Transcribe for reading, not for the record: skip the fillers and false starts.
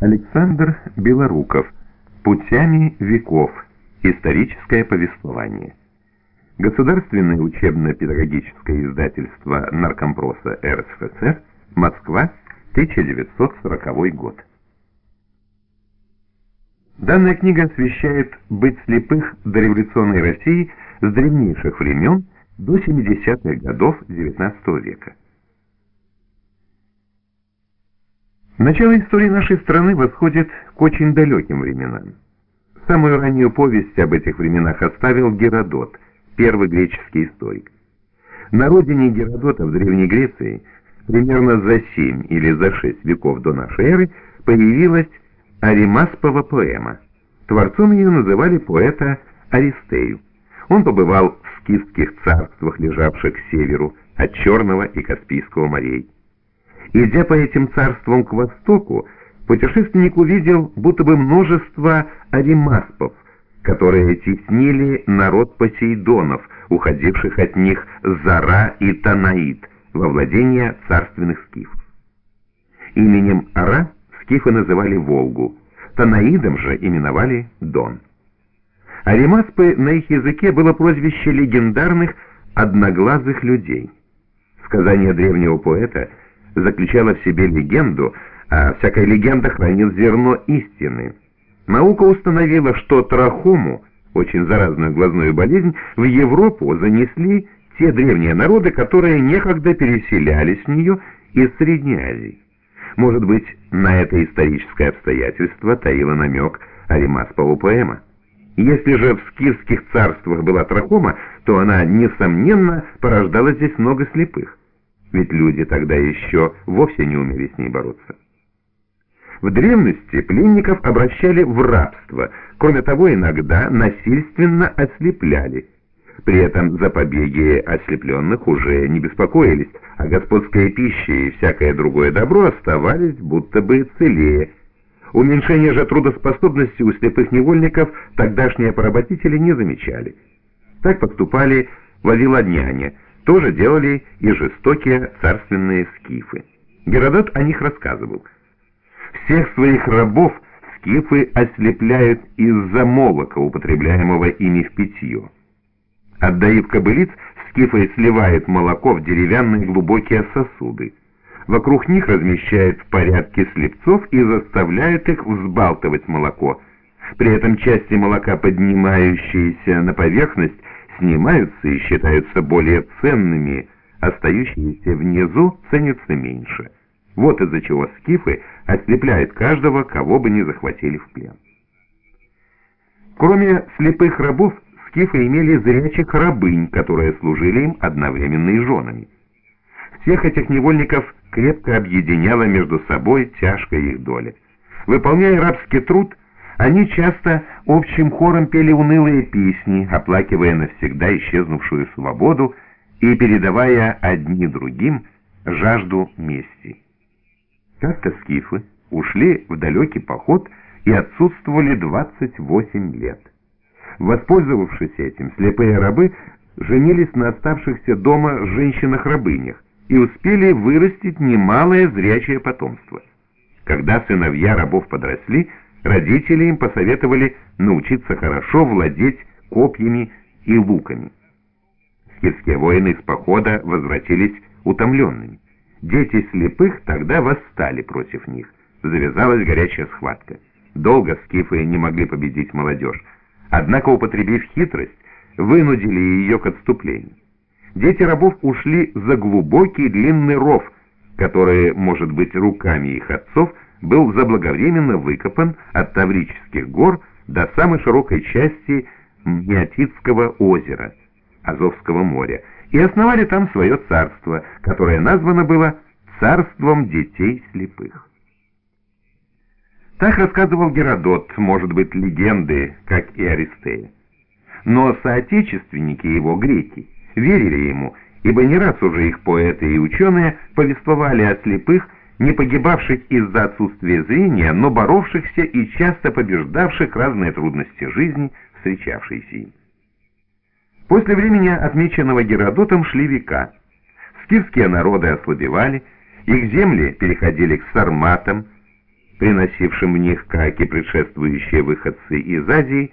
Александр Белоруков. Путями веков. Историческое повествование. Государственное учебно-педагогическое издательство Наркомпроса РСФСР. Москва, 1940 год. Данная книга освещает быт слепых дореволюционной России с древнейших времен до 70-х годов XIX века. Начало истории нашей страны восходит к очень далеким временам. Самую раннюю повесть об этих временах оставил Геродот, первый греческий историк. На родине Геродота в Древней Греции примерно за 7 или за 6 веков до нашей эры появилась Аримаспова поэма. Творцом ее называли поэта Аристею. Он побывал в скифских царствах, лежавших к северу от Черного и Каспийского морей. Идя по этим царствам к востоку, путешественник увидел будто бы множество аримаспов, которые теснили народ Посейдонов, уходивших от них Зара и Танаид, во владение царственных скифов. Именем Ара скифы называли Волгу, Танаидом же именовали Дон. Аримаспы на их языке было прозвище легендарных одноглазых людей. Сказание древнего поэта заключало в себе легенду, а всякая легенда хранит зерно истины. Наука установила, что трахому, очень заразную глазную болезнь, в Европу занесли те древние народы, которые некогда переселялись в нее из Средней Азии. Может быть, на это историческое обстоятельство таило намек Аримаспова поэма. Если же в скифских царствах была трахома, то она, несомненно, порождала здесь много слепых. Ведь люди тогда еще вовсе не умели с ней бороться. В древности пленников обращали в рабство, кроме того, иногда насильственно ослепляли. При этом за побеги ослепленных уже не беспокоились, а господская пища и всякое другое добро оставались будто бы целее. Уменьшение же трудоспособности у слепых невольников тогдашние поработители не замечали. Так поступали вавилоняне, тоже делали и жестокие царственные скифы. Геродот о них рассказывал. Всех своих рабов скифы ослепляют из-за молока, употребляемого ими в питье. Отдаив кобылиц, скифы сливают молоко в деревянные глубокие сосуды. Вокруг них размещают в порядке слепцов и заставляют их взбалтывать молоко. При этом части молока, поднимающиеся на поверхность, снимаются и считаются более ценными, остающиеся внизу ценятся меньше. Вот из-за чего скифы ослепляют каждого, кого бы ни захватили в плен. Кроме слепых рабов, скифы имели зрячих рабынь, которые служили им одновременно и женами. Всех этих невольников крепко объединяла между собой тяжкая их доля. Выполняя рабский труд, они часто общим хором пели унылые песни, оплакивая навсегда исчезнувшую свободу и передавая одни другим жажду мести. Как-то скифы ушли в далекий поход и отсутствовали 28 лет. Воспользовавшись этим, слепые рабы женились на оставшихся дома женщинах-рабынях и успели вырастить немалое зрячее потомство. Когда сыновья рабов подросли, родители им посоветовали научиться хорошо владеть копьями и луками. Скифские воины из похода возвратились утомленными. Дети слепых тогда восстали против них. Завязалась горячая схватка. Долго скифы не могли победить молодежь. Однако, употребив хитрость, вынудили ее к отступлению. Дети рабов ушли за глубокий длинный ров, который, может быть, руками их отцов, был заблаговременно выкопан от Таврических гор до самой широкой части Неотитского озера, Азовского моря, и основали там свое царство, которое названо было «Царством детей слепых». Так рассказывал Геродот, может быть, легенды, как и Аристея. Но соотечественники его, греки, верили ему, ибо не раз уже их поэты и ученые повествовали о слепых, не погибавших из-за отсутствия зрения, но боровшихся и часто побеждавших разные трудности жизни, встречавшиеся им. После времени, отмеченного Геродотом, шли века. Скифские народы ослабевали, их земли переходили к сарматам, приносившим в них, как и предшествующие выходцы из Азии,